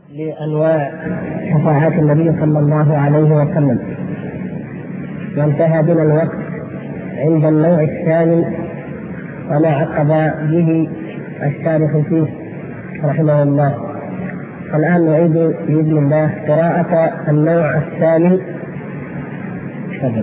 بأنواع شفاعات النبي صلى الله عليه وسلم، وانتهى بنا الوقت عند النوع الثاني وما عقب به الشارح فيه رحمه الله. الآن نعيد بإذن الله قراءة النوع الثاني. تفضل.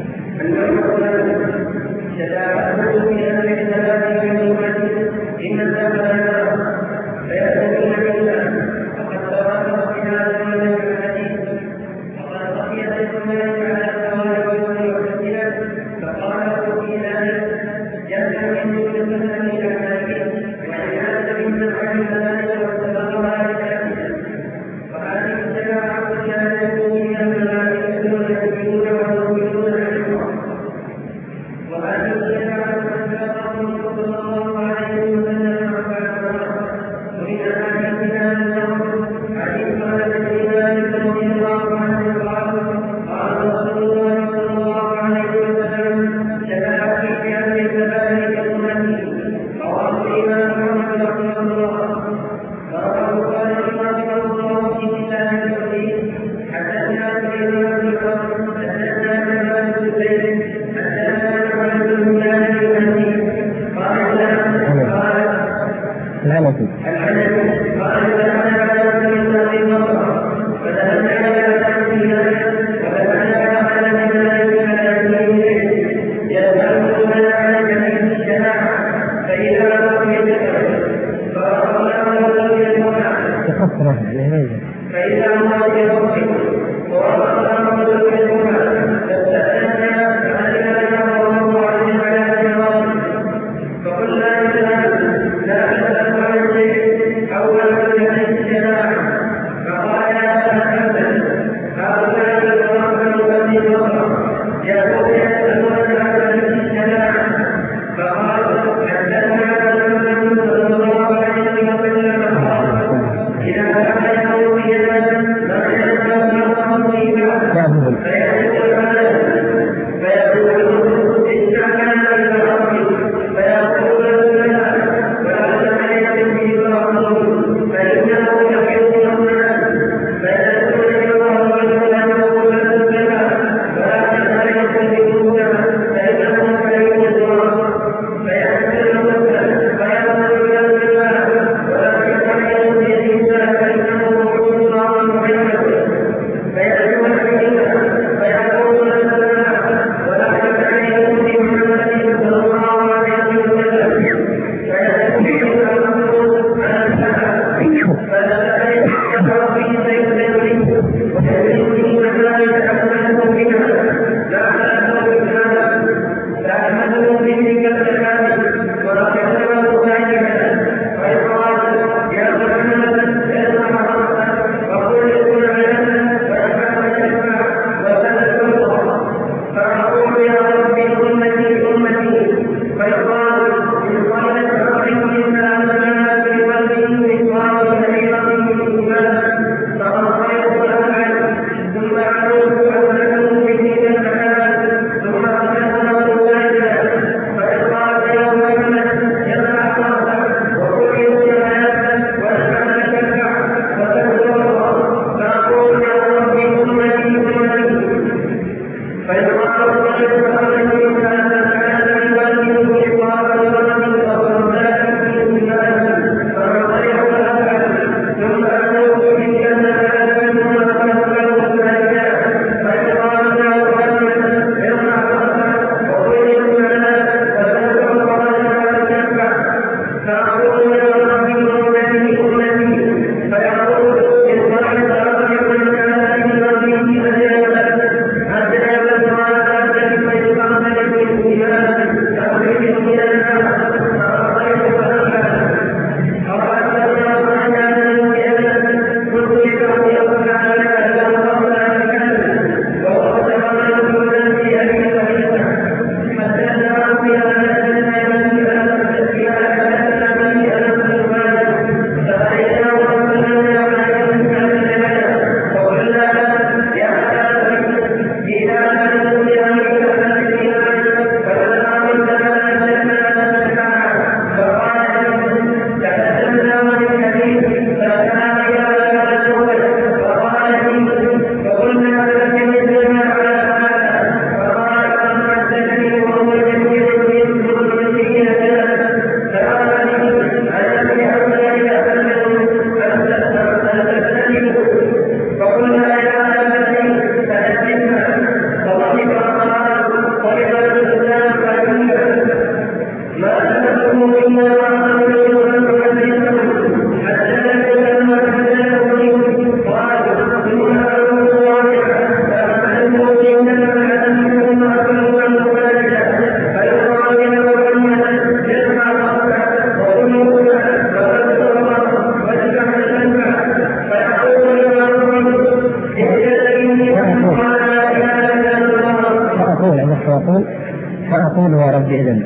يقول فأقول يا رب إذن.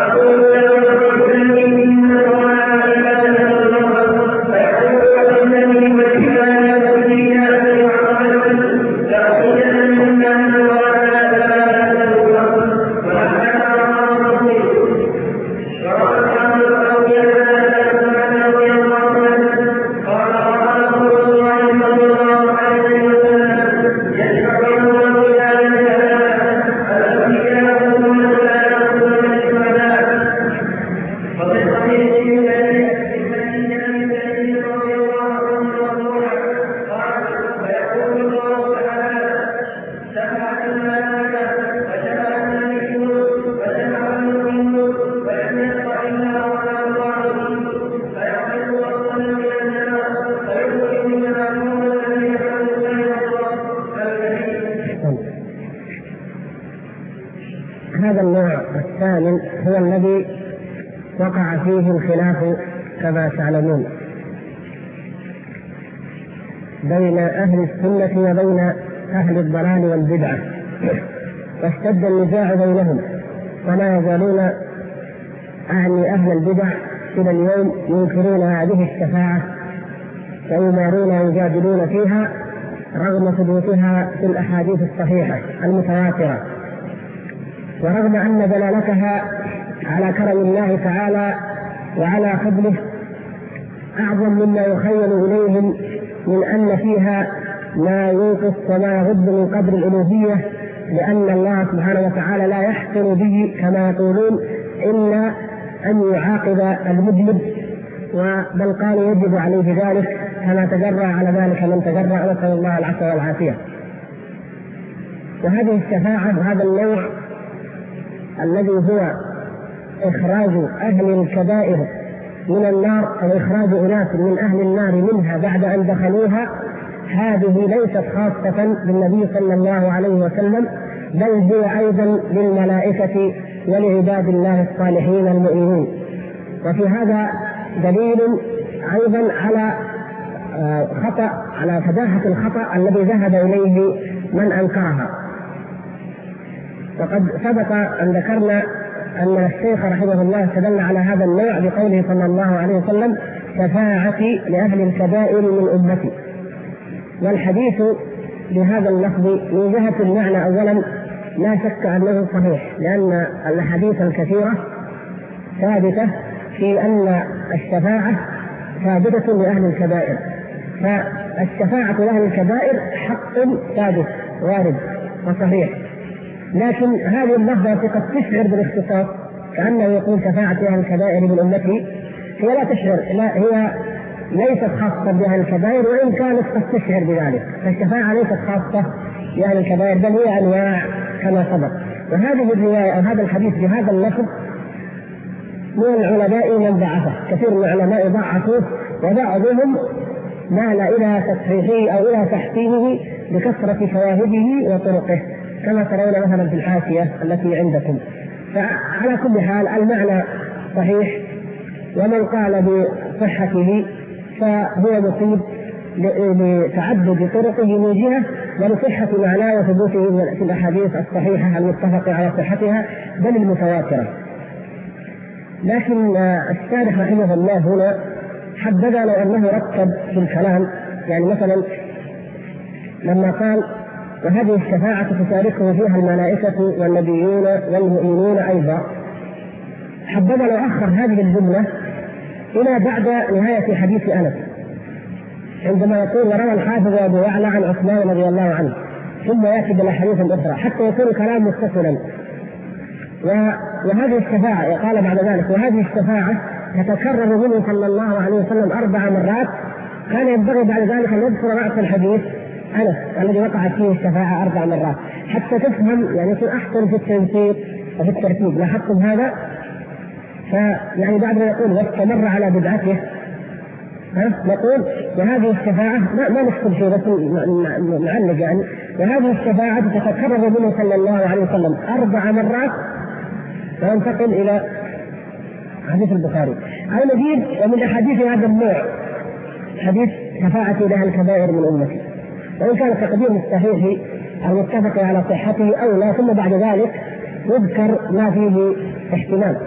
هذا النوع الثامن هو الذي وقع فيه الخلاف كما تعلمون بين أهل السنة وبين أهل الضلال والبدعة، واشتد النزاع بينهم، ولا يزالون أهل البدع إلى اليوم ينكرون هذه الشفاعة ويمارون ويجادلون فيها رغم ثبوتها في الأحاديث الصحيحة المتواترة، ورغم أن دلالتها على كرم الله تعالى وعلى فضله أعظم مما يخيل إليهم من أن فيها ما ينقص وما يغض من قدر الألوهية، لأن الله سبحانه وتعالى لا يحسن به كما يقولون إلا أن يعاقب المذنب، بل قال يجب عليه ذلك كما تجرأ على ذلك من تجرأ، نسأل الله العفو والعافية. وهذه الشفاعة وهذا النوع الذي هو إخراج أهل الكبائر من النار أو إخراج أناس من أهل النار منها بعد أن دخلوها، هذه ليست خاصة بالنبي صلى الله عليه وسلم، بل هي أيضا للملائكة ولعباد الله الصالحين المؤمنين. وفي هذا دليل أيضا على على فداحة الخطأ الذي ذهب إليه من أنكرها. وقد سبق أن ذكرنا أن الشيخ رحمه الله استدل على هذا النوع بقوله صلى الله عليه وسلم شفاعتي لأهل الكبائر من أمتي، والحديث بهذا اللفظ من جهة المعنى أولا لا شك أنه صحيح، لأن الأحاديث الكثيرة ثابتة في أن الشفاعة ثابتة لأهل الكبائر، فالشفاعة لأهل الكبائر حق ثابت وارد وصحيح. لكن هذه اللفظة قد تشعر بالاختصاص كأنه يقول شفاعة أهل الكبائر من أمتي، هي لا تشعر، لا، هي ليست خاصة بأهل الكبائر، وإن كانت قد تشعر بذلك، فالشفاعة ليست خاصة بأهل الكبائر بل هي أنواع كما سبق. وهذه الرواية أو هذا الحديث بهذا اللفظ من العلماء من ضعفه، كثير من العلماء ضعفوه، وبعضهم مال إلى تصحيحه أو إلى تحسينه بكثرة شواهده وطرقه كما ترون مثلا في الحاشية التي عندكم. فعلى كل حال المعنى صحيح، ومن قال بصحته فهو مصيب لتعدد طرقه من جهة ولصحة معناه وثبوته في الأحاديث الصحيحة المتفق على صحتها بل المتواترة. لكن الشارح رحمه الله هنا حدد لو أنه رتب في الكلام، يعني مثلا لما قال وهذه الشفاعة تشاركه فيها الملائكة والنبيون والمؤمنون أيضا، حدد لو أخر هذه الجملة إلى بعد نهاية حديث أنس عندما يقول وروى الحافظ أبو يعلى عن عثمان رضي الله عنه، ثم يأتي بالأحاديث الأخرى حتى يكون الكلام متصلا. وهذه الشفاعة قال بعد ذلك وهذه الشفاعة تتكرر منه صلى الله عليه وسلم 4 مرات، كان ينبغي بعد ذلك أن يذكر رأس الحديث أنس الذي وقعت فيه الشفاعة 4 مرات حتى تفهم، يعني يكون أحسن في التنسيق وفي الترتيب. لاحظتم هذا؟ فيعني بعد ما يقول واستمر على بدعته نقول وهذه الشفاعة ما نكتب شيء بس نعلق، يعني وهذه الشفاعة تتكرر منه صلى الله عليه وسلم 4 مرات، وينتقل إلى حديث البخاري. أو نجيب ومن أحاديث هذا النوع حديث شفاعة لها الكبائر من أمتي، وإن كان تقديم الصحيح المتفق على صحته أولى، ثم بعد ذلك يذكر ما فيه احتمال.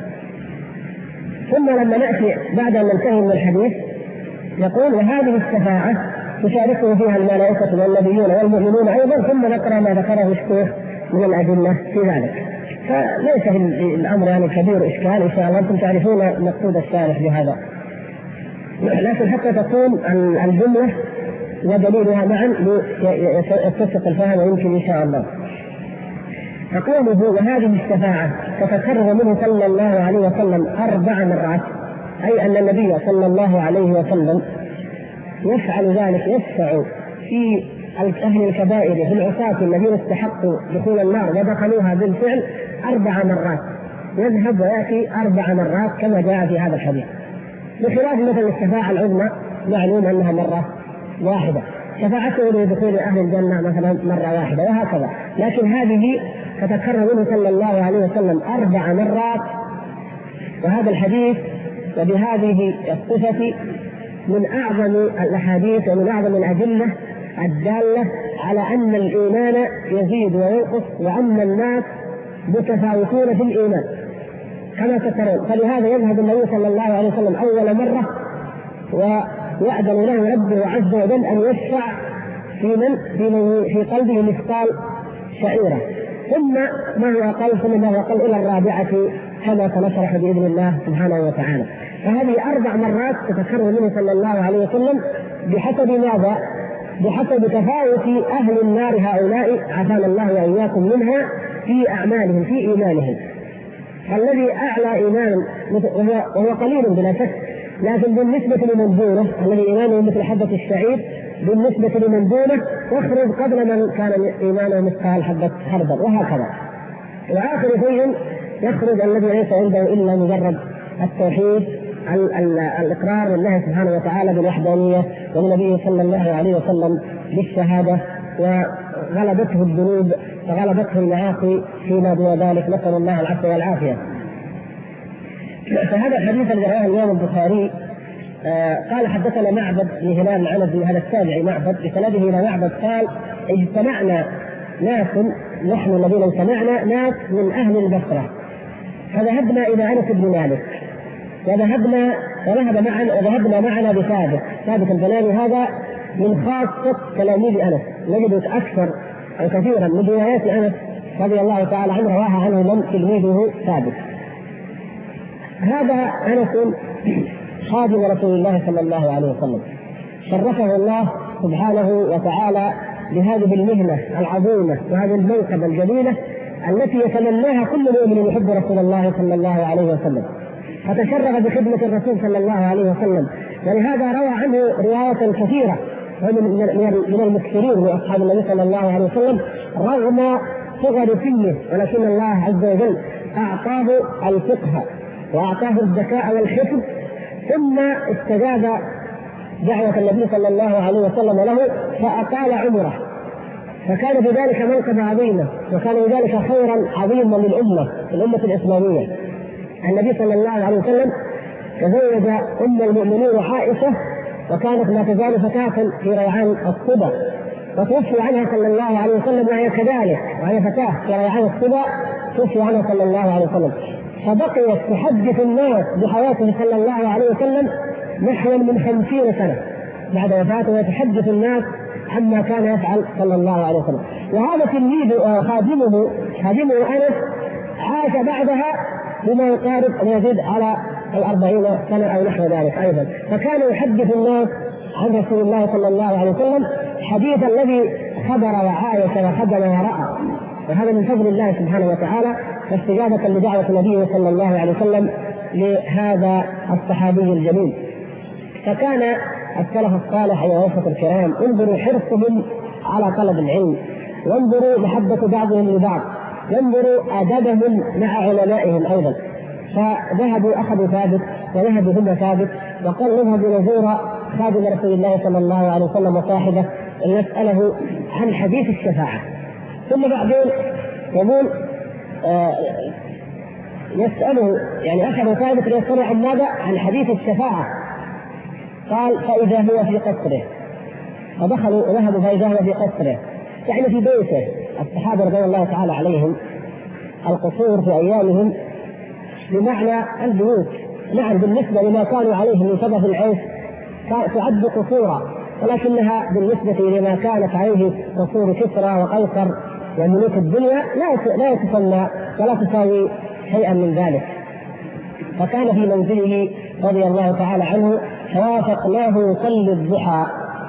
ثم لما نأتي بعد أن ننتهي من الحديث يقول وهذه الشفاعة تشاركه فيها الملائكة والنبيون والمؤمنون أيضا، ثم نقرأ ما ذكره الشيخ من الأدلة في ذلك. فليس في الأمر يعني كبير إشكال، إن شاء الله أنتم تعرفون مقصود الشارح بهذا، لكن حتى تكون الجملة ودليلها معا يتسق الفهم ويمكن إن شاء الله. فقوله وهذه الشفاعة تتكرر منه صلى الله عليه وسلم 4 مرات، أي أن النبي صلى الله عليه وسلم يفعل ذلك، يشفع في أهل الكبائر في العصاة الذين استحقوا دخول النار ودخلوها بالفعل 4 مرات، يذهب ويأتي 4 مرات كما جاء في هذا الحديث، بخلاف مثل الشفاعة العظمى معلوم أنها مرة واحدة، شفاعته لدخول أهل الجنة مثلا مرة واحدة وهكذا، لكن هذه تتكرر منه صلى الله عليه وسلم 4 مرات. وهذا الحديث وبهذه الصفة من أعظم الأحاديث ومن أعظم الأدلة الدالة على أن الإيمان يزيد وينقص، وأن الناس متفاوتون في الإيمان كما تترون. فلهذا يذهب النبي صلى الله عليه وسلم أول مرة ويأذن له ربه عز وجل أن يشفع في قلبه مثقال شعيرة، ثم ما هو أقل، ثم ما هو أقل إلى الرابعة كما سنشرح بإذن الله سبحانه وتعالى. فهذه 4 مرات تتكرر منه صلى الله عليه وسلم بحسب ماذا؟ بحسب تفاوت أهل النار هؤلاء عافانا الله وإياكم منها في أعمالهم في إيمانهم. فالذي أعلى إيمان وهو قليل بلا شك، لكن بالنسبة لمن دونه الذي إيمانه مثل حبة الشعير بالنسبة لمن دونه يخرج قبل من كان إيمانه مثقال حبة خردل وهكذا. وآخر شيء يخرج الذي ليس عنده إلا مجرد التوحيد الإقرار بالله سبحانه وتعالى بالوحدانية، والنبي صلى الله عليه وسلم بالشهادة، وغلبته الذنوب وغلبته المعاصي فيما دون ذلك، نسأل الله العفو والعافية. فهذا الحديث الذي رواه الإمام البخاري قال حدثنا معبد بن هلال العنزي، هذا التابعي معبد بسنده إلى معبد قال اجتمعنا ناس، نحن الذين اجتمعنا ناس من أهل البصرة، فذهبنا إلى أنس بن مالك وذهبنا معنا بثابت البناني، هذا من خاصة تلاميذ أنس، نجد أكثر أو كثيرا من روايات أنس رضي الله تعالى عنه رواها عنه من تلميذه ثابت. هذا أنس خادم رسول الله صلى الله عليه وسلم، شرفه الله سبحانه وتعالى بهذه المهنة العظيمة وهذه المنقبة الجليلة التي يتمناها كل مؤمن يحب رسول الله صلى الله عليه وسلم، فتشرف بخدمة الرسول صلى الله عليه وسلم، ولهذا روى عنه رواية كثيرة من المكثرين من أصحاب النبي صلى الله عليه وسلم رغم صغر سنه، ولكن الله عز وجل أعطاه الفقه وأعطاه الذكاء والحفظ، ثم استجاب دعوة النبي صلى الله عليه وسلم له فأطال عمره، فكان بذلك منقبة عظيمة، وكان بذلك خيرا عظيما للأمة الإسلامية. النبي صلى الله عليه وسلم تزوج أم المؤمنين عائشة، وكانت لا تزال فتاة في ريعان الصبا، وتوفي عنها صلى الله عليه وسلم وهي كذلك، وهي فتاة في ريعان الصبا توفي عنها صلى الله عليه وسلم، فبقيت تحدث الناس بحياته صلى الله عليه وسلم نحو من 50 سنة بعد وفاته، ويتحدث الناس عما كان يفعل صلى الله عليه وسلم. وهذا تلميذ خادمه أنس عاش بعدها بما يقارب ويزيد على 40 سنة أو نحو ذلك أيضا، فكان يحدث الناس عن رسول الله صلى الله عليه وسلم حديث الذي خبر وعايش وخدم ورأى، وهذا من فضل الله سبحانه وتعالى واستجابة لدعوة النبي صلى الله عليه وسلم لهذا الصحابي الجليل. فكان السلف الصالح ووفة الكرام انظروا حرصهم على طلب العلم، وانظروا محبة بعضهم لبعض، وانظروا أدبهم مع علمائهم أيضا. فذهبوا أخذوا ثابت وذهبوا هم ثابت، وقال نذهب نزور خادم رسول الله صلى الله عليه وسلم وصاحبه نسأله عن حديث الشفاعة. ثم بعدين يقول يسأله، يعني أخذوا ثابت ليسأله عن ماذا؟ عن حديث الشفاعة. قال فإذا هو في قصره، فدخلوا وذهبوا فإذا هو في قصره، يعني في بيته. الصحابة رضي الله تعالى عليهم القصور في أيامهم بمعنى البيوت. نعم بالنسبة لما كانوا عليه من شبه العيش تعد قصورا، ولكنها بالنسبة لما كانت عليه قصور كسرى وقيصر وملوك الدنيا لا تسمى ولا تساوي شيئا من ذلك. فكان في منزله رضي الله تعالى عنه فوافقناه يصلي الضحى.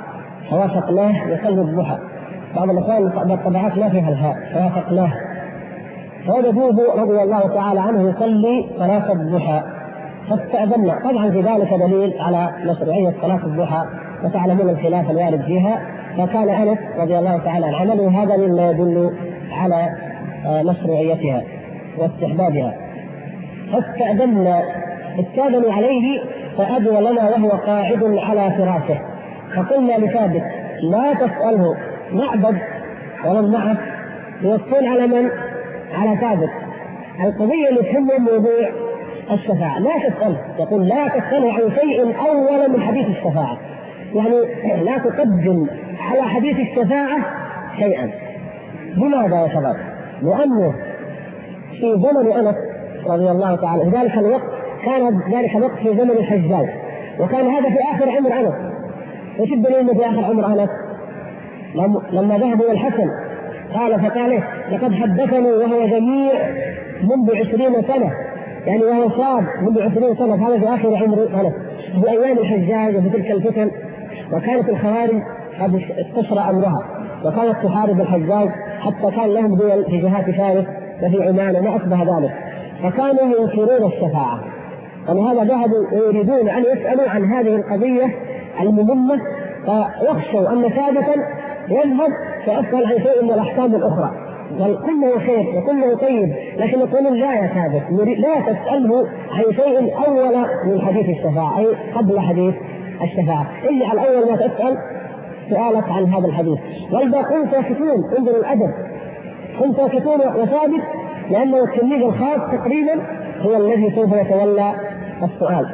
بعض الأحيان الطبعات ما فيها الهاء، فوافقناه. فوجدوه رضي الله تعالى عنه يصلي صلاة الضحى فاستأذنا. طبعا في ذلك دليل على مشروعية صلاة الضحى، وتعلمون الخلاف الوارد فيها. فكان أنس رضي الله تعالى عنه عمله هذا مما يدل على مشروعيتها واستحبابها. فاستأذنا، استأذنوا عليه فأذن لنا وهو قاعد على فراشه. فقلنا لثابت لا تسأله، نعبد ومن معه يوصون على من؟ على ثابت. القضية اللي تهمه موضوع الشفاعة، لا تسأله، يقول لا تسأله عن شيء أولا من حديث الشفاعة، يعني لا تقدم على حديث الشفاعة شيئا. لماذا يا شباب؟ لأنه في زمن أنس رضي الله تعالى في ذلك الوقت كان ذلك الوقت في زمن الحجاج، وكان هذا في آخر عمر أنس. ايش الدليل في آخر عمر أنس؟ لما ذهبوا الحسن فقال لقد حدثني وهو جميع منذ 20 سنة، يعني وهو صاب منذ 20 سنة. هذا في آخر عمر أنس في أيام الحجاج وفي تلك الفتن، وكانت الخوارج قد استشرى أمرها وكانت تحارب الحجاج، حتى كان لهم دول في جهات فارس وفي عمان وما أشبه ذلك، فكانوا ينكرون الشفاعة. ولهذا ذهبوا ويريدون أن يسألوا عن هذه القضية المهمة، فيخشوا أن ثابتا يذهب فيسأل عن شيء من الأحكام الأخرى، بل كله خير وكله طيب، لكن يقولون لا يا ثابت لا تسأله عن شيء أول من حديث الشفاعة، أي قبل حديث الشفاعة، إلا على أول ما تسأل سؤالك عن هذا الحديث. والباقون ساكتون، انظروا الأدب، هم ساكتون وثابت لأنه التلميذ الخاص تقريبا هو الذي سوف يتولى السؤال.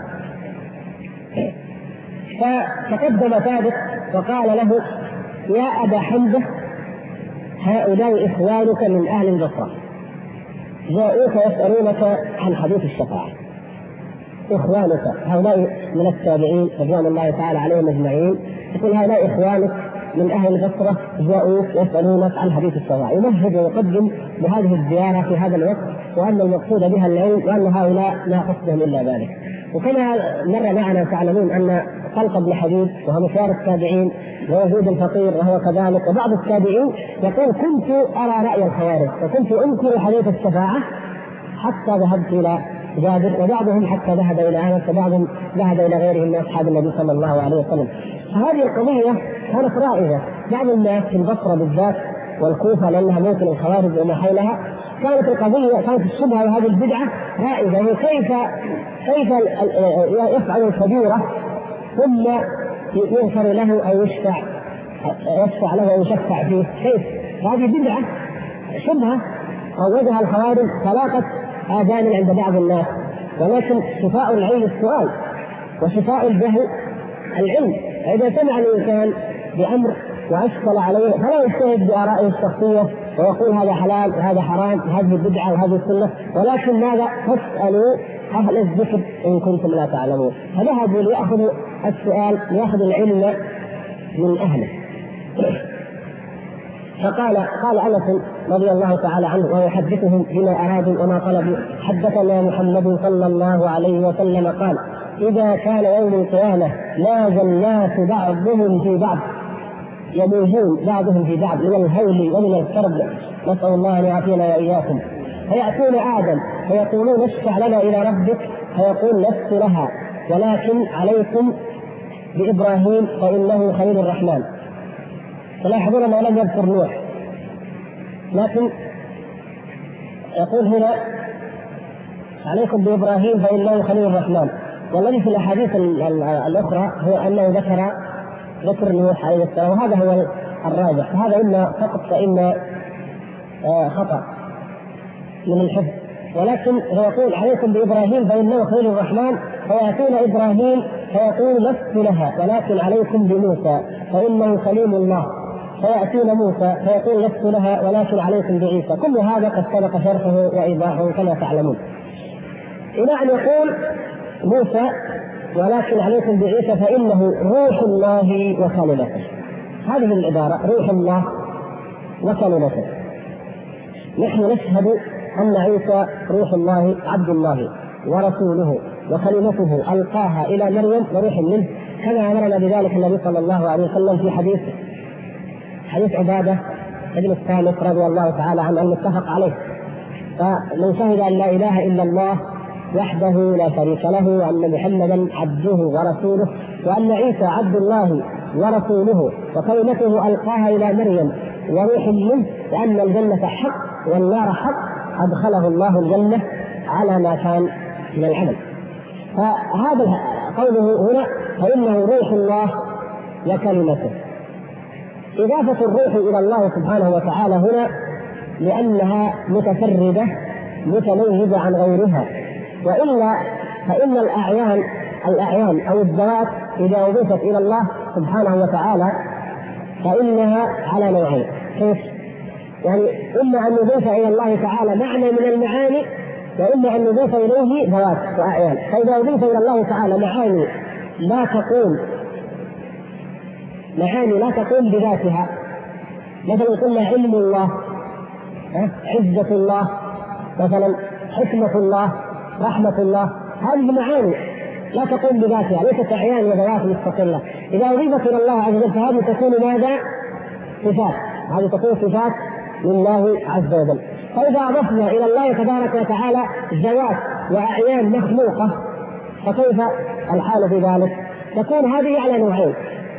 فتقدم ثابت وقال له يا أبا حمزة هؤلاء إخوانك من أهل البصرة جاءوك يسألونك عن حديث الشفاعة. إخوانك هؤلاء من التابعين رضوان الله تعالى عليهم أجمعين، يقول هؤلاء إخوانك من أهل البصرة جاءوك يسألونك عن حديث الشفاعة. يمهد ويقدم بهذه الزيارة في هذا الوقت، وأن المقصود بها العلم، وأن هؤلاء لا قصدهم إلا ذلك. وكما مر معنا تعلمون أن طلق بن حبيب وهو مشوار التابعين، ويزيد الفقير وهو كذلك، وبعض التابعين يقول كنت أرى رأي الخوارج وكنت أنكر حديث الشفاعة حتى ذهبت إلى جابر، وبعضهم حتى ذهب إلى أنس، وبعضهم ذهب إلى غيرهم من أصحاب النبي صلى الله عليه وسلم. فهذه القضية كانت رائجة. بعض الناس في البصرة بالذات والكوفة لأنها موطن الخوارج وما حولها، كانت القضية كانت الشبهة وهذه البدعة رائجة. كيف يفعل الكبيرة ثم يغفر له أو يشفع له أو يشفع فيه؟ كيف؟ هذه بدعة شبهة أوجها الخوارج فلاقت آذان عند بعض الناس. ولكن شفاء العلم السؤال، وشفاء الجهل العلم. إذا سمع الإنسان بأمر وأشكل عليه فلا يجتهد بآرائه الشخصية ويقول هذا حلال وهذا حرام وهذه بدعة وهذه السنة، ولكن ماذا؟ فاسألوا أهل الذكر إن كنتم لا تعلمون. فذهبوا ليأخذوا السؤال، ليأخذوا العلم من أهله. قال أنس رضي الله تعالى عنه ويحدثهم بما أرادوا وما طلبوا: حدثنا محمد صلى الله عليه وسلم قال: إذا كان يوم القيامة لاذ الناس بعضهم في بعض، يموجون بعضهم في بعض من الهول ومن الكرب، نسأل الله أن يعافينا وإياكم. فيأتون آدم فيقولون اشفع لنا إلى ربك، فيقول لست لها، ولكن عليكم بإبراهيم فإنه خليل الرحمن. تلاحظون أنه لم يذكر نوح، لكن يقول هنا عليكم بإبراهيم فإنه خليل الرحمن. والذي في الأحاديث الأخرى هو أنه ذكر نوح عليه السلام، وهذا هو الراجح. هذا إما فقط فإما خطأ من الحفظ، ولكن هو يقول عليكم بإبراهيم فإنه خليل الرحمن، فيأتون إبراهيم فيقول لست لها، ولكن عليكم بموسى فإنه كليم الله. فيأتون موسى فيقول لست لها ولكن عليكم بعيسى. كل هذا قد سبق شرحه وإيضاحه كما تعلمون. إلى أن يقول موسى ولكن عليكم بعيسى فإنه روح الله وكلمته. هذه العبارة روح الله وكلمته. نحن نشهد أن عيسى روح الله عبد الله ورسوله وكلمته ألقاها إلى مريم وروح منه، كما أمرنا بذلك النبي صلى الله عليه وسلم في حديث عبادة بن الصامت رضي الله تعالى عنه المتفق عليه. فمن شهد أن لا إله إلا الله وحده لا شريك له وأن محمدا عبده ورسوله وأن عيسى عبد الله ورسوله وكلمته ألقاها إلى مريم وروح منه، وأن الجنة حق والنار حق، أدخله الله الجنة على ما كان من العمل. فهذا قوله هنا فإنه روح الله وكلمته. إضافة الروح إلى الله سبحانه وتعالى هنا لأنها متفردة متميزة عن غيرها، وإلا فإن الأعيان أو الذوات إذا أضيفت إلى الله سبحانه وتعالى فإنها على نوعين. كيف؟ يعني إما أن نضيف إلى الله تعالى معنى من المعاني، وإما أن نضيف إليه ذوات وأعيان. فإذا أضيف إلى الله تعالى معاني لا تقوم بذاتها، مثلا قلنا علم الله، عزة الله، مثلا حكمة الله، رحمة الله، هذه معاني لا تقوم بذاتها، ليست أعيان وذوات مستقلة. إذا أضيفت إلى الله عز وجل فهذه تكون ماذا؟ صفات، هذه تكون صفات لله عز وجل. فإذا أضفنا إلى الله تبارك وتعالى ذوات وأعيان مخلوقة فكيف الحال في ذلك؟ تكون هذه على نوعين،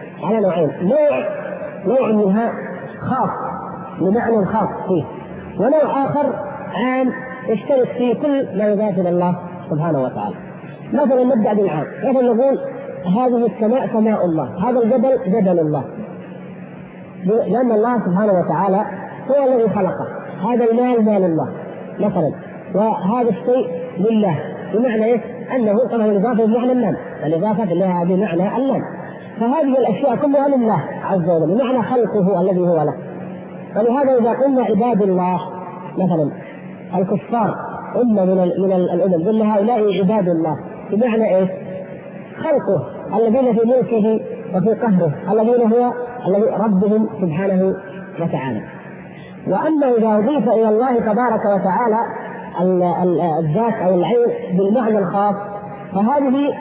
نوع منها خاص بمعنى خاص فيه، ونوع آخر عام يشترك فيه كل ما يضاف إلى الله سبحانه وتعالى. مثلا نبدأ بالعام، مثلا نقول هذه السماء سماء الله، هذا الجبل جبل الله، لأن الله سبحانه وتعالى هو الذي خلقه. هذا المال مال الله مثلا، وهذا الشيء لله، بمعنى إيه؟ أنه طبعا الإضافة بمعنى المال، الإضافة بمعنى المال. فهذه الأشياء كلها لله عز وجل بمعنى خلقه الذي هو له. ولهذا إذا قلنا عباد الله مثلا الكفار أمة من الأمم، قلنا هؤلاء عباد الله، بمعنى إيه؟ خلقه الذين في ملكه وفي قهره، الذين هو الذي ربهم سبحانه وتعالى. وأما إذا أضيف إلى الله تبارك وتعالى الذات أو العين بالمعنى الخاص فهذه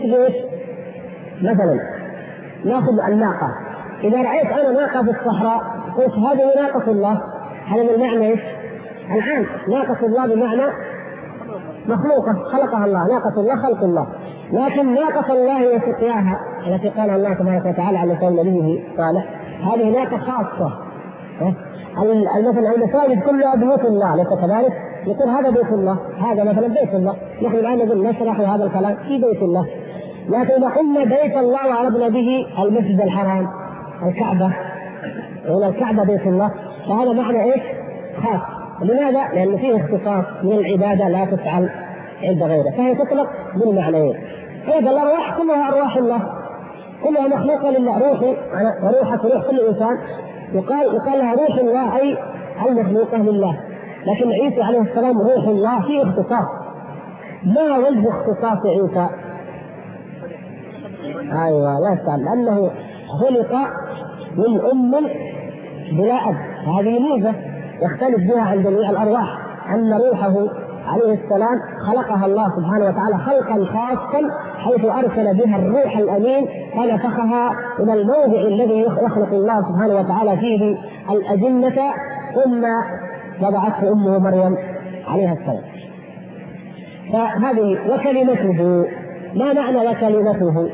مثلا ناخذ الناقة. إذا رأيت أنا ناقة في الصحراء قلت هذه ناقة الله، هذا من معنى إيش؟ العام. ناقة الله بمعنى مخلوقة خلقها الله، ناقة الله خلق الله. لكن ناقة الله وسقياها التي قال الله تبارك وتعالى على لسان نبيه صالح هذه ناقة خاصة. مثلا المساجد كلها بيوت الله، ليس كذلك؟ يقول هذا بيت الله، هذا مثلا بيت الله. نحن الآن نقول نشرح هذا الكلام في بيت الله، لكن إذا قلنا بيت الله وعرضنا به المسجد الحرام الكعبة، هنا الكعبة بيت الله، فهذا معنى إيش؟ خاص. لماذا؟ لأن فيه اختصاص من العبادة لا تفعل عند غيره، فهي تطلق بالمعنيين. أيضا الأرواح كلها أرواح الله، كلها مخلوقة لله. روحي وروحك روح كل إنسان يقال لها روح الله أي المخلوقة لله. لكن عيسى عليه السلام روح الله فيه اختصاص. ما وجه اختصاص عيسى؟ أيوة لا يستعمل، لأنه خلق من أم بلا أب. هذه ميزة يختلف بها عن جميع الأرواح، أن روحه عليه السلام خلقها الله سبحانه وتعالى خلقا خاصا، حيث أرسل بها الروح الأمين فنفخها إلى الموضع الذي يخلق الله سبحانه وتعالى فيه الأجنة، ثم وضعته أمه مريم عليها السلام. فهذه وكلمته، ما معنى وكلمته؟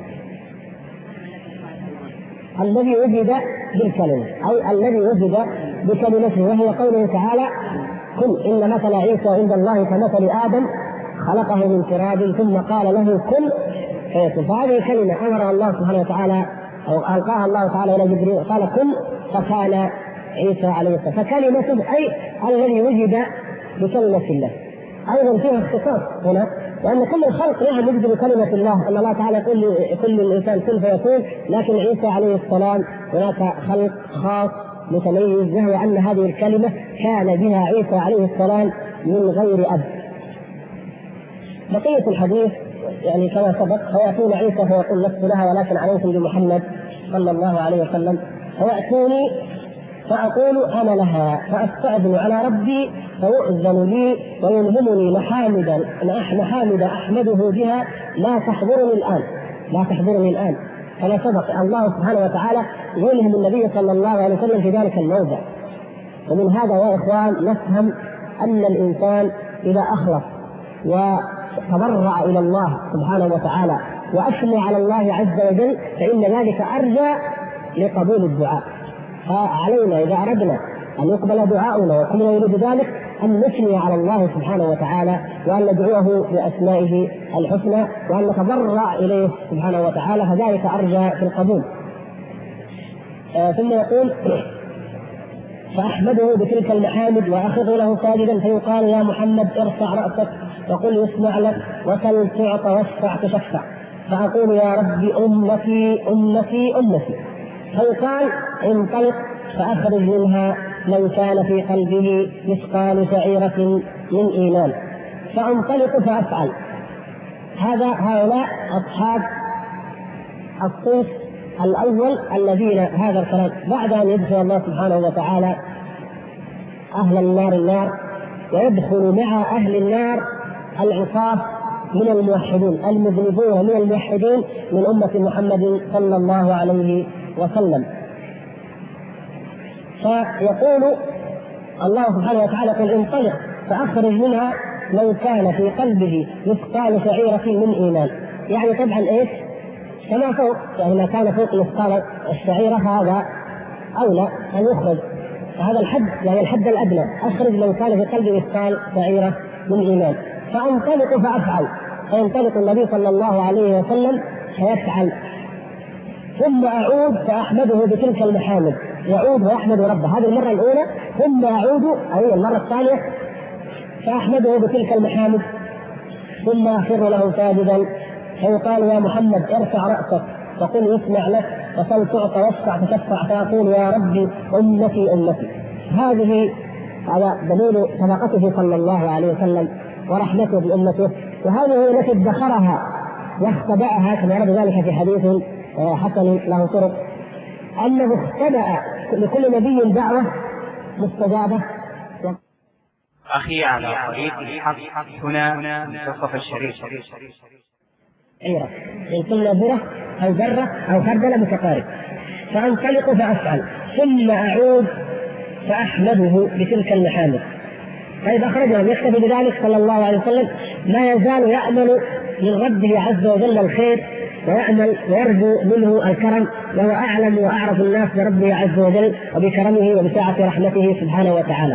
الذي وجد بالكلمة أو الذي وجد بكلمته، وهي قوله تعالى كن إن مثل عيسى عند الله كمثل آدم خلقه من تراب ثم قال له كن فيكون. فهذه كلمة أمرها الله سبحانه وتعالى أو ألقاها الله تعالى إلى جبريل قال كن فكان عيسى عليه السلام. فكلمته أي الذي وجد بكلمة الله. أيضا فيها اختصاص هنا وأن كل الخلق نعم يجب كلمة الله، أن الله تعالى يقول لكل الإنسان كن فيكون، لكن عيسى عليه السلام هناك خلق خاص متميز، وهو أن هذه الكلمة كان بها عيسى عليه السلام من غير أب. بقية الحديث يعني كما سبق، فيأتون عيسى فيقول لست لها ولكن عليكم بمحمد صلى الله عليه وسلم، فيأتوني فأقول أنا لها، فأستأذن على ربي فيؤذن لي ويلهمني محامد أحمده بها لا تحضرني الآن كما سبق. الله سبحانه وتعالى يلهم النبي صلى الله عليه وسلم في ذلك الموضع. ومن هذا يا إخوان نفهم أن الإنسان إذا أخلص وتضرع إلى الله سبحانه وتعالى وأثنى على الله عز وجل فإن ذلك أرجى لقبول الدعاء. فعلينا إذا أردنا أن يقبل دعاؤنا وكلنا يريد ذلك أن نثني على الله سبحانه وتعالى، وأن ندعوه بأسمائه الحسنى، وأن نتضرع إليه سبحانه وتعالى، فذلك أرجى في القبول. ثم يقول فأحمده بتلك المحامد وأخذ له ساجدا، فيقال يا محمد ارفع رأسك وقل يسمع لك وسل تعط واشفع تشفع، فأقول يا ربي أمتي أمتي أمتي، فيقال انطلق فأخرج منها من كان في قلبه مثقال شعيرة من إيمان، فأنطلق فأفعل. هؤلاء أصحاب الصنف الأول الذين هذا الكلام بعد أن يدخل الله سبحانه وتعالى أهل النار ويدخل مع أهل النار العصاة من الموحدين المذنبون من الموحدين من أمة محمد صلى الله عليه وسلم. فيقول الله سبحانه وتعالى قل انطلق فأخرج منها من كان في قلبه مثقال شعيرة من إيمان. يعني طبعا إيش كما فوق، يعني ما كان فوق مثقال الشعيرة هذا أولى أن يخرج، هذا الحد يعني الحد الأدنى، أخرج من كان في قلبه مثقال شعيرة من إيمان. فأنطلق فأفعل، فينطلق النبي صلى الله عليه وسلم فيفعل، ثم أعود فأحمده بتلك المحامد، يعود ويحمد ربه هذه المرة الأولى، ثم أعود أي المرة الثانية فأحمده بتلك المحامد، ثم أخر له ساجدا، فيقال يا محمد ارفع رأسك وقل يسمع لك وسل تعط واشفع تشفع، فيقول يا ربي أمتي أمتي. هذا دليل صداقته صلى الله عليه وسلم ورحمته بأمته، وهذه هي التي ادخرها واختبأها كما ورد ذلك في حديث حسن له طرق أنه اختبأ لكل نبي دعوة مستجابة. أخي على طريق الحق هنا منتصف الشريط. عيرة إن كل ذرة أو ذرة أو خردلة متقارب، فأنطلق فأفعل ثم أعود فأحمده بتلك المحامد. فإذا أخرجنا يكتفي بذلك صلى الله عليه وسلم ما يزال يأمل من ربه عز وجل الخير ويأمل ويرجو منه الكرم، وهو أعلم وأعرف الناس بربه عز وجل وبكرمه وبسعة رحمته سبحانه وتعالى.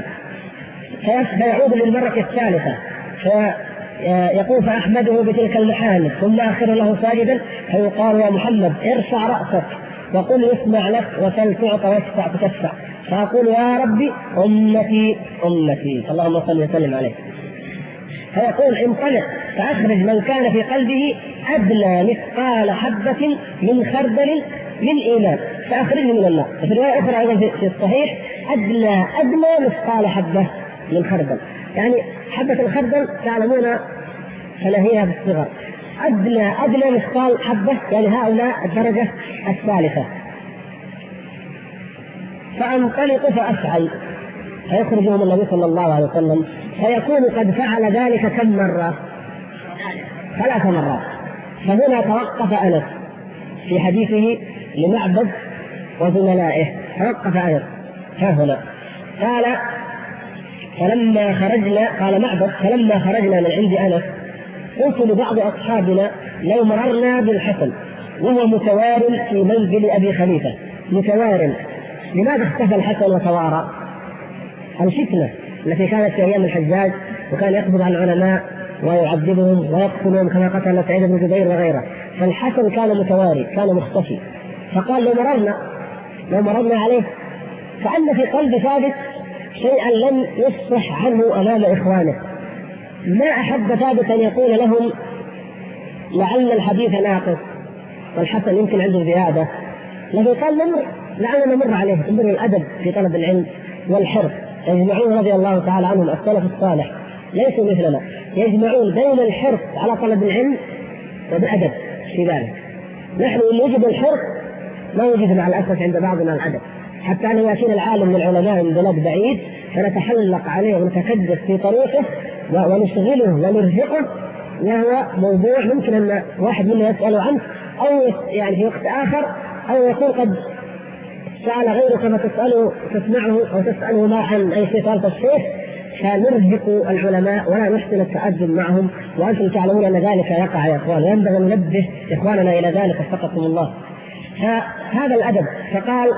فيعود للمرة الثالثة فيقول فأحمده بتلك المحامد، ثم آخر له ساجدا، فيقال يا محمد ارفع رأسك وقل يسمع لك وسل تعط واشفع تشفع، فأقول يا ربي أمتي أمتي اللهم صل وسلم عليه. فيقول انطلق فأخرج من كان في قلبه أدنى مثقال حبة من خردل من إيمان فأخرجه من النار. في رواية أخرى أيضا في الصحيح أدنى مثقال حبة من خردل، يعني حبة الخردل تعلمون فنهيها بالصغر، أدنى مثقال حبة يعني هؤلاء الدرجة الثالثة. فأنطلق فأفعل، فيخرجهم النبي صلى الله عليه وسلم، فيكون قد فعل ذلك كم مرة؟ 3 مرات. فهنا توقف أنس في حديثه لمعبد وزملائه، توقف أنس هنا قال فلما خرجنا، قال معبد فلما خرجنا من عند أنس قلت لبعض أصحابنا لو مررنا بالحسن وهو متوار في منزل أبي خليفة. متوار، لماذا اختفى الحسن وتوارى؟ الفتنة التي كانت في أيام الحجاج، وكان يقبض على العلماء ويعذبهم ويقتلهم كما قتل سعيد بن جبير وغيره، فالحسن كان متواري كان مختفي، فقال لو مررنا عليه، كأن في قلب ثابت شيئا لم يصح عنه أمام إخوانه، ما أحب ثابت أن يقول لهم لعل الحديث ناقص والحسن يمكن عنده زيادة، لكن قال لعلنا نمر عليه. انظروا الأدب في طلب العلم والحرص. يجمعون رضي الله تعالى عنهم السلف الصالح ليسوا مثلنا، يجمعون بين الحرص على طلب العلم وبأدب في ذلك. نحن نجد الحرص ما وجد مع الأسف عند بعضنا الأدب، حتى أن يأتينا العالم من العلماء من بلاد بعيد فنتحلق عليه ونتكدس في طريقه ونشغله ونرهقه، وهو موضوع ممكن أن واحد منا يسأله عنه أو يعني في وقت آخر، أو يكون قد سأل غيره كما تسمعه أو تسأله ما عن أي شيء سألت الشيخ، فنرهق العلماء ولا نحسن التأدب معهم، وأنتم تعلمون أن ذلك يقع يا إخوان، وينبغي أن ننبه إخواننا إلى ذلك وفقكم الله. هذا الأدب. فقال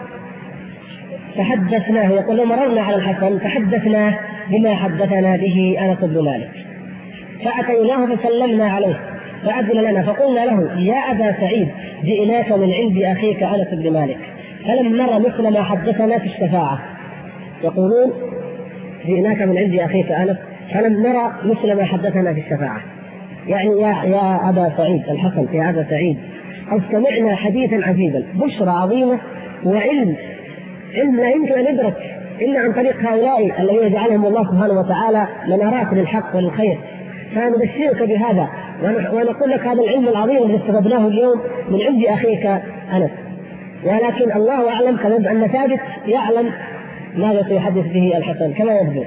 تحدثناه، يقول مررنا على الحسن تحدثناه بما حدثنا به أنس بن مالك، فأتيناه فسلمنا عليه فأذن لنا فقلنا له يا أبا سعيد جئناك من عند أخيك أنس بن مالك فلم نرى مثل ما حدثنا في الشفاعة. يقولون جئناك من عند أخيك أنس فلم نرى مثل ما حدثنا في الشفاعة، يعني يا أبا سعيد الحسن، يا أبا سعيد قد سمعنا حديثا عجيبا، بشرى عظيمة وعلم لا يمكن أن يدرك إلا عن طريق هؤلاء الذين جعلهم الله سبحانه وتعالى منارات للحق وللخير، فنبشرك بهذا ونقول لك هذا العلم العظيم الذي استفدناه اليوم من عند أخيك أنس. ولكن الله أعلم كما أن ثابت يعلم ماذا سيحدث به الحسن كما يبدو.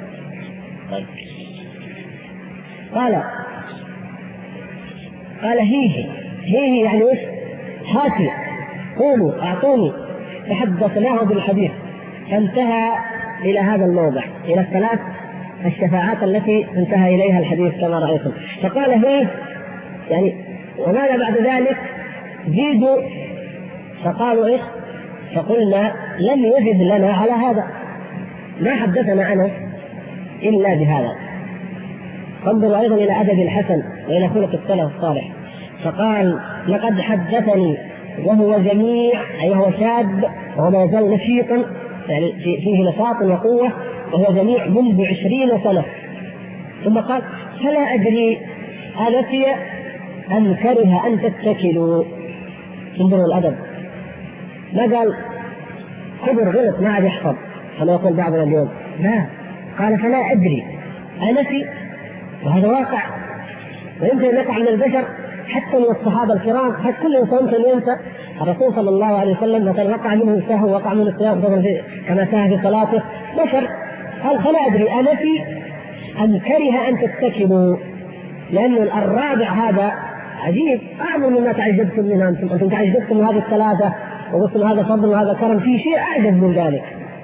قال هيه يعني ايش؟ هاتي قولوا أعطوني. تحدثناه بالحديث فانتهى إلى هذا الموضع، إلى الثلاث الشفاعات التي انتهى إليها الحديث كما رأيتم. فقال هيه يعني وماذا بعد ذلك؟ زيدوا. فقالوا إيش؟ فقلنا لم يجد لنا على هذا، ما حدثنا أنس إلا بهذا. فانظروا أيضا إلى أدب الحسن وإلى خلق السلف الصالح. فقال لقد حدثني وهو جميع، أي هو شاب وهو ما يزال نشيطا، يعني فيه نشاط وقوة وهو جميع منذ 20 سنة. ثم قال فلا أدري أنسي أم كره أن تتكلوا. انظروا الأدب، ما قال كبر غلط ما عاد يحفظ كما يقول بعضنا اليوم، لا، قال فلا أدري أنسي، وهذا واقع ويمكن أن يقع من البشر حتى من الصحابة الكرام، حتى كل إنسان ممكن ينسى. الرسول صلى الله عليه وسلم مثلا وقع منه سهو، وقع منه الصيام كما سهى في صلاته، بشر. قال فلا أدري أنسي أم كره أن تتكلوا، لأن الرابع هذا عجيب أعظم مما تعجبتم منه أنتم تعجبتم من هذه الثلاثة وقلتم هذا فضل وهذا كرم، في شيء أعجب من ذلك.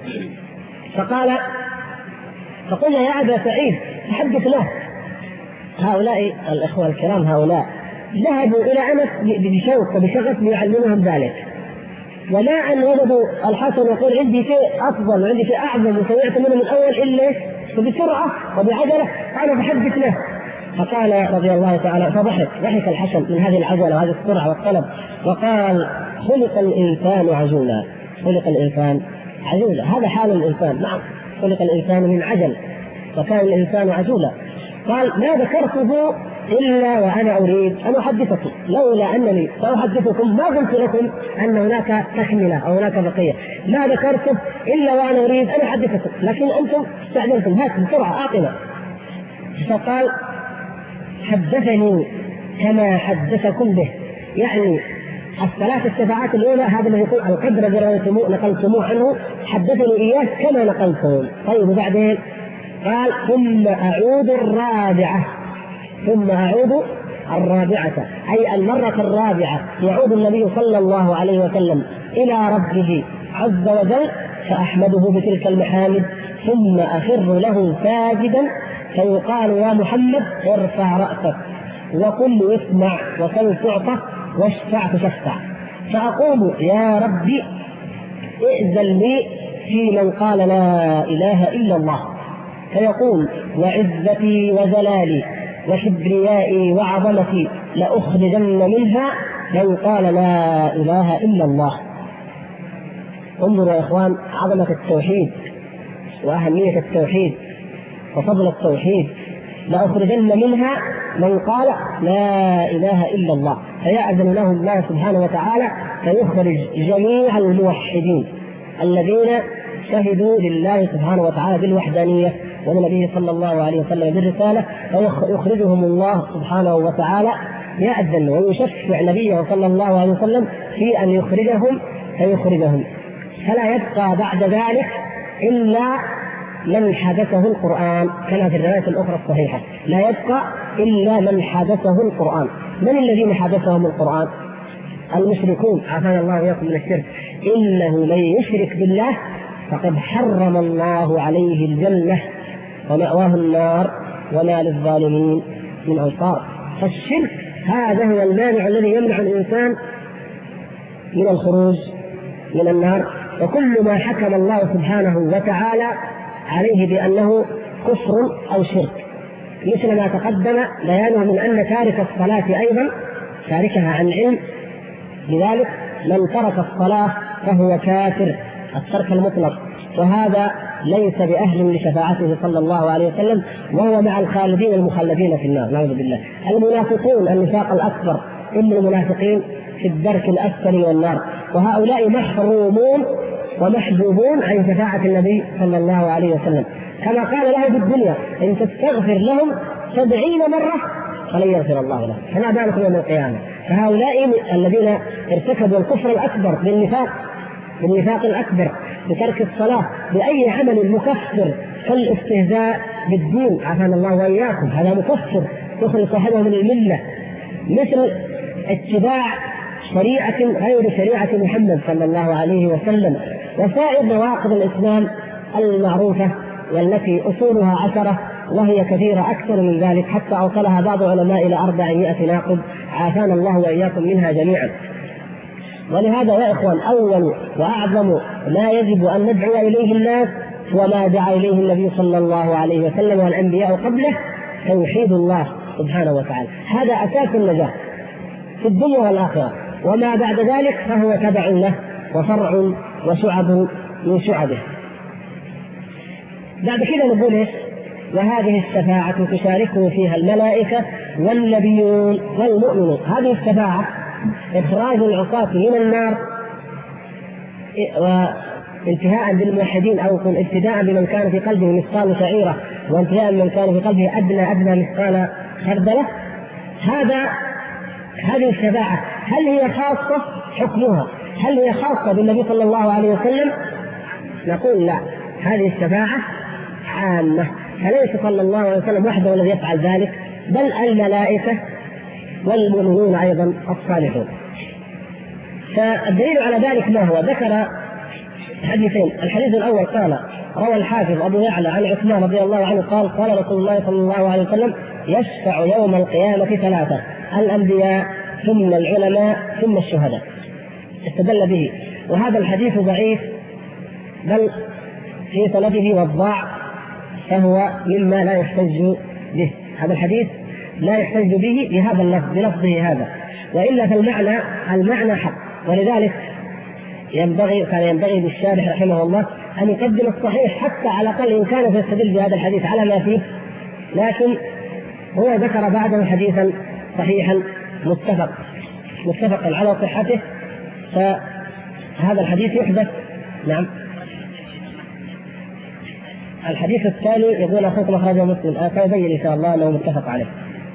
فقلنا يا أبا سعيد تحدث له. هؤلاء الإخوة الكرام هؤلاء ذهبوا إلى أنس بشوق وبشغف ليعلمهم ذلك، ولا أن وجدوا الحسن يقول عندي شيء أفضل وعندي شيء أعظم وسمعت منه من أول إلا فبسرعة وبعجلة أنا بحدث له. فقال رضي الله تعالى فضحك الحسن من هذه العجلة وهذه السرعة والطلب وقال خلق الإنسان عجولا. خلق الإنسان عجولا، هذا حال الإنسان. نعم خلق الإنسان من عجل وكان الإنسان عجولا. قال ما ذكرته إلا وأنا أريد أن أحدثكم، لولا أنني سأحدثكم ما قلت لكم أن هناك تكملة أو هناك بقية، ما ذكرته إلا وأنا أريد أن أحدثكم، لكن أنتم استعجلتم، هات بسرعة أعطنا. فقال حدثني كما حدثكم به، يعني الثلاث الشفاعات الأولى هذا الذي يقول القدر الذي نقلتموه عنه حدثني إياه كما نقلتم. طيب وبعدين قال ثم أعود الرابعة أي المرة الرابعة يعود النبي صلى الله عليه وسلم إلى ربه عز وجل فأحمده بتلك المحامد ثم أخر له ساجدا فيقال يا محمد ارفع رأسك وقل يسمع وسل تعطى واشفع تشفع، فأقول يا ربي ائذن لي في من قال لا إله إلا الله، فيقول وعزتي وجلالي وكبريائي وعظمتي لأخرجن منها من قال لا إله إلا الله. انظروا يا إخوان عظمة التوحيد وأهمية التوحيد وفضل التوحيد لأخرجن منها من قال لا إله إلا الله، فيأذن له الله سبحانه وتعالى فيخرج جميع الموحدين الذين شهدوا لله سبحانه وتعالى بالوحدانية ولنبيه صلى الله عليه وسلم بالرسالة، فيخرجهم الله سبحانه وتعالى، يأذن ويشفع نبيه صلى الله عليه وسلم في أن يخرجهم فيخرجهم، فلا يبقى بعد ذلك إلا من حدثه القرآن، كما في الرواية الأخرى الصحيحة لا يبقى إلا من حدثه القرآن. من الذين حدثهم القرآن؟ المشركون، عافانا الله وإياكم من الشرك. إنه من يشرك بالله فقد حرم الله عليه الجنة ومأواه النار وما للظالمين من أنصار. فالشرك هذا هو المانع الذي يمنع الإنسان من الخروج من النار، وكل ما حكم الله سبحانه وتعالى عليه بأنه كفر أو شرك، مثل ما تقدم بيانه من أن تارك الصلاة أيضا تاركها عن علم، لذلك من ترك الصلاة فهو كافر الترك المطلق، وهذا ليس بأهل لشفاعته صلى الله عليه وسلم، وهو مع الخالدين المخلدين في النار نعوذ بالله. المنافقون النفاق الأكبر إن المنافقين في الدرك الأسفل من النار، وهؤلاء محرومون ومحجوبون عن شفاعة النبي صلى الله عليه وسلم، كما قال له في الدنيا إن تستغفر لهم 70 مرة فلن يغفر الله لهم، فما بالك يوم القيامة. فهؤلاء الذين ارتكبوا الكفر الأكبر بالنفاق الأكبر بترك الصلاة بأي عمل مكفر كالاستهزاء بالدين عافانا الله وإياكم، هذا مكفر يخرج صاحبه من الملة، مثل اتباع شريعة غير شريعة محمد صلى الله عليه وسلم، وسائر نواقض الإسلام المعروفة والتي أصولها 10 وهي كثيرة أكثر من ذلك، حتى أوصلها بعض العلماء إلى 400 ناقض عافانا الله وإياكم منها جميعا. ولهذا يا إخوان أول وأعظم ما يجب أن ندعو إليه الناس وما دعا إليه النبي صلى الله عليه وسلم والأنبياء قبله توحيد الله سبحانه وتعالى، هذا أساس النجاة في الدنيا والآخرة، وما بعد ذلك فهو تبع له وفرع وشعب من شعبه. بعد كده نقول إيش؟ وهذه الشفاعة تشاركه فيها الملائكة والنبيون والمؤمنون. هذه الشفاعة إخراج العصاة من النار وانتهاء بالموحدين، أو ابتداء بمن كان في قلبه مثقال شعيرة وانتهاء بمن كان في قلبه أدنى مثقال خردلة. هذه الشفاعة هل هي خاصة حكمها؟ هل هي خاصة بالنبي صلى الله عليه وسلم؟ نقول لا، هذه الشفاعة عامة، فليس صلى الله عليه وسلم وحده الذي يفعل ذلك، بل الملائكة والمؤمنون أيضا الصالحون. فالدليل على ذلك ما هو؟ ذكر حديثين. الحديث الأول قال روى الحافظ أبو يعلى عن عثمان رضي الله عنه قال قال رسول الله صلى الله عليه وسلم يشفع يوم القيامة 3: الأنبياء ثم العلماء ثم الشهداء. استدل به، وهذا الحديث ضعيف بل في سنده وضاع، فهو مما لا يحتج به. هذا الحديث لا يحتج به بهذا اللفظ بلفظه هذا، وإلا فالمعنى حق، ولذلك كان ينبغي للشارح رحمه الله أن يقدم الصحيح حتى على الأقل إن كان يستدل بهذا الحديث على ما فيه، لكن هو ذكر بعده حديثا صحيحا متفقا على صحته، فهذا الحديث يحدث. نعم، الحديث الثاني يقول أخوكم أخرجه مسلم، سيبين إن شاء الله أنه متفق عليه.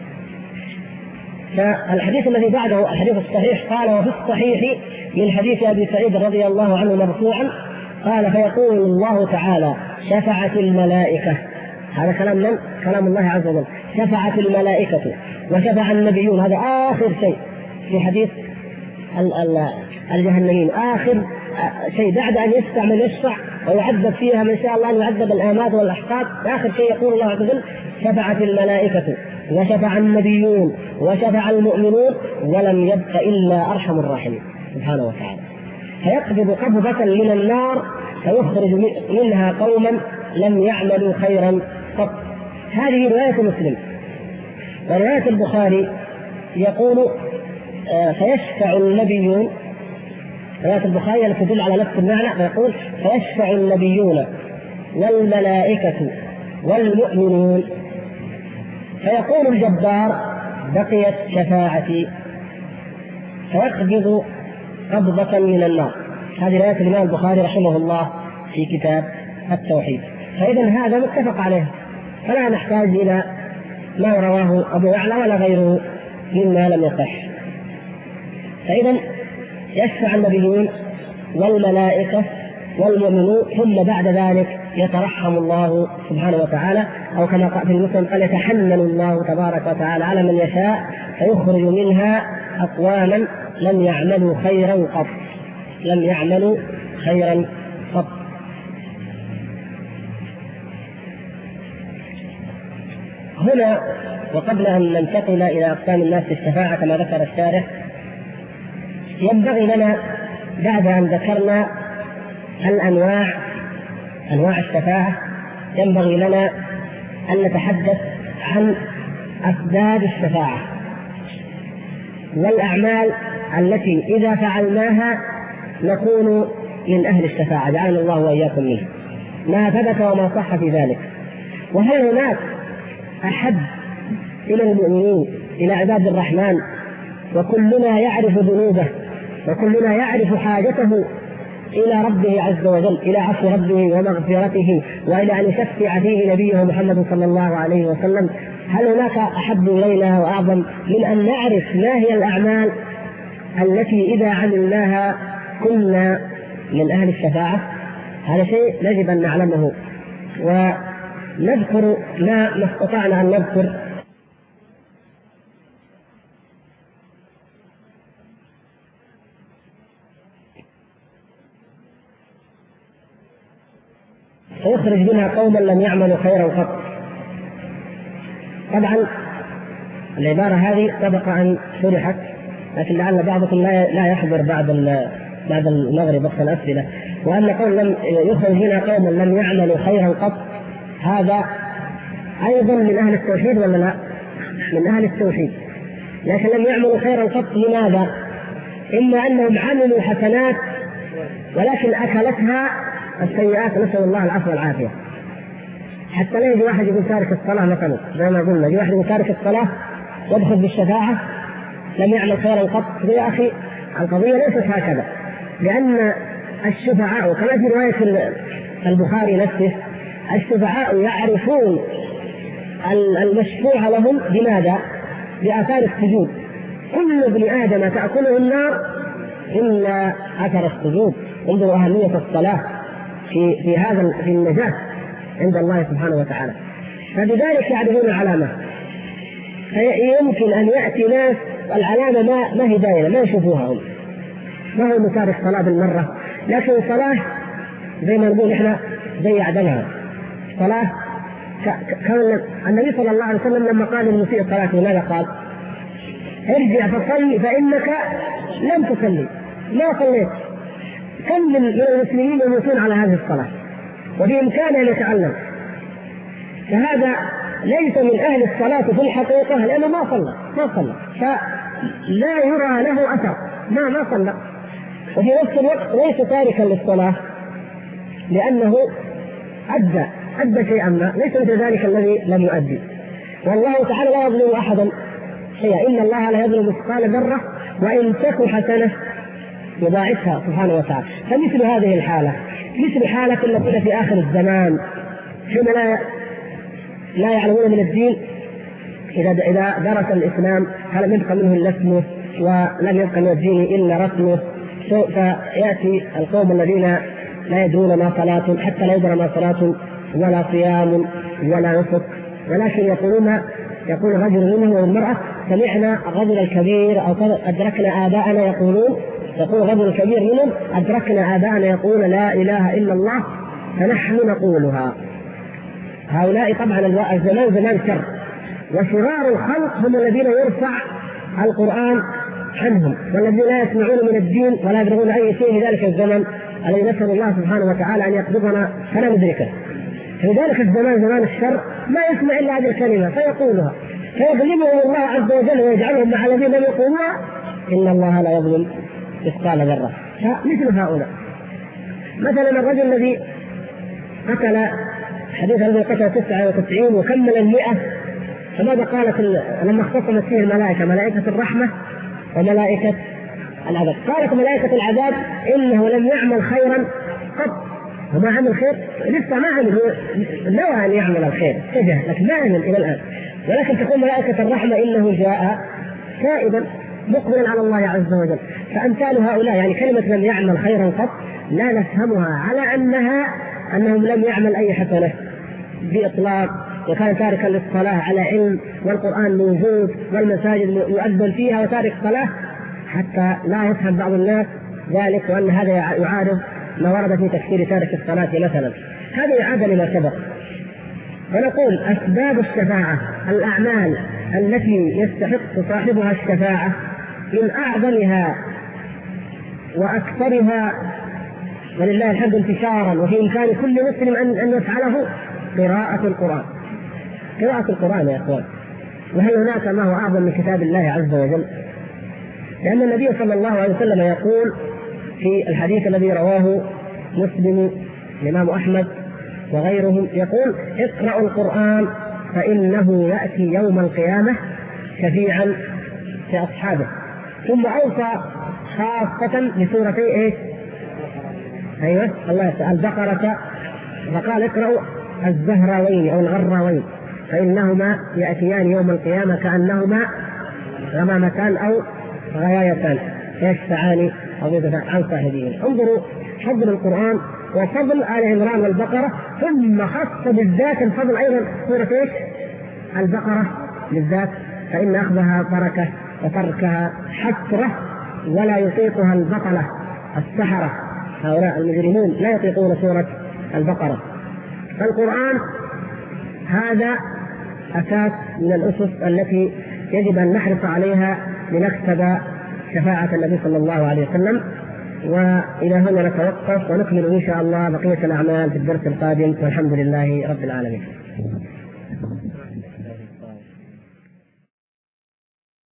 فالحديث الذي بعده الحديث الصحيح قال وفي الصحيح من حديث أبي سعيد رضي الله عنه مرفوعا قال فيقول الله تعالى شفعت الملائكة، هذا كلام من؟ كلام الله عز وجل، شفعت الملائكة وشفع النبيون، هذا آخر شيء في حديث الجهنميين، آخر شيء بعد أن يشفع ويعذب فيها من شاء الله أن يعذب الآماد والأحقاد، آخر شيء يقول الله عز وجل شفعت الملائكة وشفع النبيون وشفع المؤمنون ولم يبق إلا أرحم الراحمين سبحانه وتعالى، فيقبض قبضة من النار فيخرج منها قوما لم يعملوا خيرا قط. هذه رواية مسلم. ورواية البخاري يقول فيشفع النبيون، رواية البخاري التي تدل على نفس المعنى، يقول فيشفع النبيون والملائكة والمؤمنون فيقول الجبار بقيت شفاعتي، فيقبض قبضة من النار. هذه رواية الإمام البخاري رحمه الله في كتاب التوحيد. فإذا هذا متفق عليه، فلا نحتاج إلى ما رواه أبو يعلى ولا غيره مما لم يصح. فإذا يشفع النبيون والملائكة والمؤمنون، ثم بعد ذلك يترحم الله سبحانه وتعالى، أو كما قال في المسلم قال يتحنن الله تبارك وتعالى على من يشاء فيخرج منها أقواما لم يعملوا خيرا قط، لم يعملوا خيرا قط. هنا وقبل أن ننتقل إلى أقسام الناس في الشفاعة كما ذكر الشارح، ينبغي لنا بعد أن ذكرنا أنواع الشفاعة ينبغي لنا أن نتحدث عن أسباب الشفاعة والأعمال التي إذا فعلناها نكون من أهل الشفاعة، جعلنا الله وإياكم منه، ما ثبت وما صح في ذلك. وهل هناك أحب إلى المؤمنين إلى عباد الرحمن وكلنا يعرف ذنوبه وكلنا يعرف حاجته إلى ربه عز وجل، إلى عفو ربه ومغفرته، وإلى أن يشفع فيه نبيه محمد صلى الله عليه وسلم؟ هل هناك أحب إلينا وأعظم من أن نعرف ما هي الأعمال التي إذا عملناها كنا من أهل الشفاعة؟ هذا شيء يجب أن نعلمه ونذكر ما استطعنا أن نذكر. فيخرج منها قوما لم يعملوا خيرا قط. طبعا العبارة هذه سبق أن شرحت، لكن لعل بعضكم لا يحضر بعد المغرب وقت الأسئلة. وأن قول لم يخرج منها قوما لم يعملوا خيرا قط، هذا أيضا من أهل التوحيد ولا لا؟ من أهل التوحيد، لكن لم يعملوا خيرا قط. لماذا؟ إما أنهم عملوا حسنات ولكن أكلتها السيئات، نسأل الله العفو والعافية. حتى لا يجي واحد يقول تارك الصلاة مثلا، زي ما قلنا يجي واحد يقول تارك الصلاة يدخل بالشفاعة لم يعمل خيرا قط. يا أخي القضية ليست هكذا، لأن الشفعاء كما في رواية البخاري نفسه الشفعاء يعرفون المشفوع لهم بماذا؟ بآثار السجود. كل ابن آدم تأكله النار إلا أثر السجود. انظروا أهمية الصلاة في النجاة عند الله سبحانه وتعالى. فبذلك يعرفون العلامة. فيمكن أن يأتي ناس العلامة ما هي دائرة، ما يشوفوها هم، ما هو متارك صلاة بالمرة، لكن صلاة زي ما نقول إحنا زي عدمها صلاة. كان النبي صلى الله عليه وسلم لما قال للمسيء صلاته ماذا قال؟ ارجع فصلي فإنك لم تصلي، ما صليت. كم من المسلمين يموتون على هذه الصلاة وبإمكانه أن يتعلم، فهذا ليس من أهل الصلاة في الحقيقة، لأنه ما صلى فلا يرى له أثر، ما صلى. وفي نفس الوقت ليس تاركا للصلاة لأنه أدى شيئا ما، ليس مثل ذلك الذي لم يؤدي. والله تعالى لا يظلم أحدا شيئا، إن الله لا يظلم مثقال ذرة وإن تك حسنة يضاعفها سبحانه وتعالى. فمثل هذه الحالة مثل حالة التي في آخر الزمان حين لا يعلمون من الدين، إذا درس الإسلام هل يبقى منه إلا اسمه ولم يبقى من الدين إلا رسمه. فيأتي القوم الذين لا يدرون ما صلاة، حتى لا يدرى ما صلاة ولا صيام ولا نسك، ولكن يقول الرجل منهم والمرأة سمعنا الرجل الكبير أو أدركنا آباءنا يقول الرجل الكبير منهم أدركنا آباءنا يقول لا إله إلا الله فنحن نقولها. هؤلاء طبعا الزمان زمان شر، وشرار الخلق هم الذين يرفع القرآن عنهم، والذين لا يسمعون من الدين ولا يدرون أي شيء في ذلك الزمن الذي نسأل الله سبحانه وتعالى أن يقبضنا فلا ندركه. في ذلك الزمان زمان الشر ما يسمع إلا هذه الكلمة فيقولها فيظلمهم الله عز وجل ويجعلهم مع الذين لم يقولوها إن الله لا يظلم مثقال ذرة. فمثل هؤلاء مثلا الرجل الذي قتل حديث الذي قتل 99 وكمل 100 فماذا قالت لما اختصمت فيه الملائكة، ملائكة الرحمة وملائكة العذاب؟ قالت ملائكة العذاب إنه لم يعمل خيرا قط، وما عمل خير لسه ما عمل، نوى أن يعمل الخير اتجه لكن ما عمل إلى الآن. ولكن تقول ملائكة الرحمة إنه جاء تائبا مقبلا على الله عز وجل. فأمثال هؤلاء يعني كلمة لم يعمل خيرا قط لا نفهمها على أنهم لم يعمل أي حسنة بإطلاق، وكان تاركا للصلاة على علم، والقرآن موجود والمساجد يؤذن فيها وتارك صلاة، حتى لا يفهم بعض الناس ذلك وأن هذا يعارض ما ورد في تكفير تارك الصلاة مثلا. هذا إعادة لما سبق. ونقول أسباب الشفاعة، الأعمال التي يستحق صاحبها الشفاعة من أعظمها وأكثرها ولله الحمد انتشارا وفي إمكان كل مسلم أن يفعله قراءة القرآن. قراءة القرآن يا أخوان، وهل هناك ما هو أعظم من كتاب الله عز وجل؟ لأن النبي صلى الله عليه وسلم يقول في الحديث الذي رواه مسلم الإمام أحمد وغيرهم، يقول اقرأوا القرآن فإنه يأتي يوم القيامة شفيعا في أصحابه. ثم أوصى خاصة بسورتي إيه؟ أيوة الله يسأل البقرة، فقال اقرأوا الزهراوين أو الغراوين فإنهما يأتيان يوم القيامة كأنهما غمامتان أو غيايتان يشفعان أو يدفع عن صاحبهما. انظروا فضل القرآن وفضل آل عمران والبقرة، ثم خص بالذات الفضل أيضا سورة إيش؟ البقرة بالذات، فإن أخذها بركة وتركها حسرة، ولا يطيقها البطلة السحرة هؤلاء المجرمون لا يطيقون سورة البقرة. فالقرآن هذا أساس من الأسس التي يجب أن نحرص عليها لنكسب شفاعة النبي صلى الله عليه وسلم. وإلى هنا نتوقف ونكمل إن شاء الله بقية الأعمال في الدرس القادم، والحمد لله رب العالمين.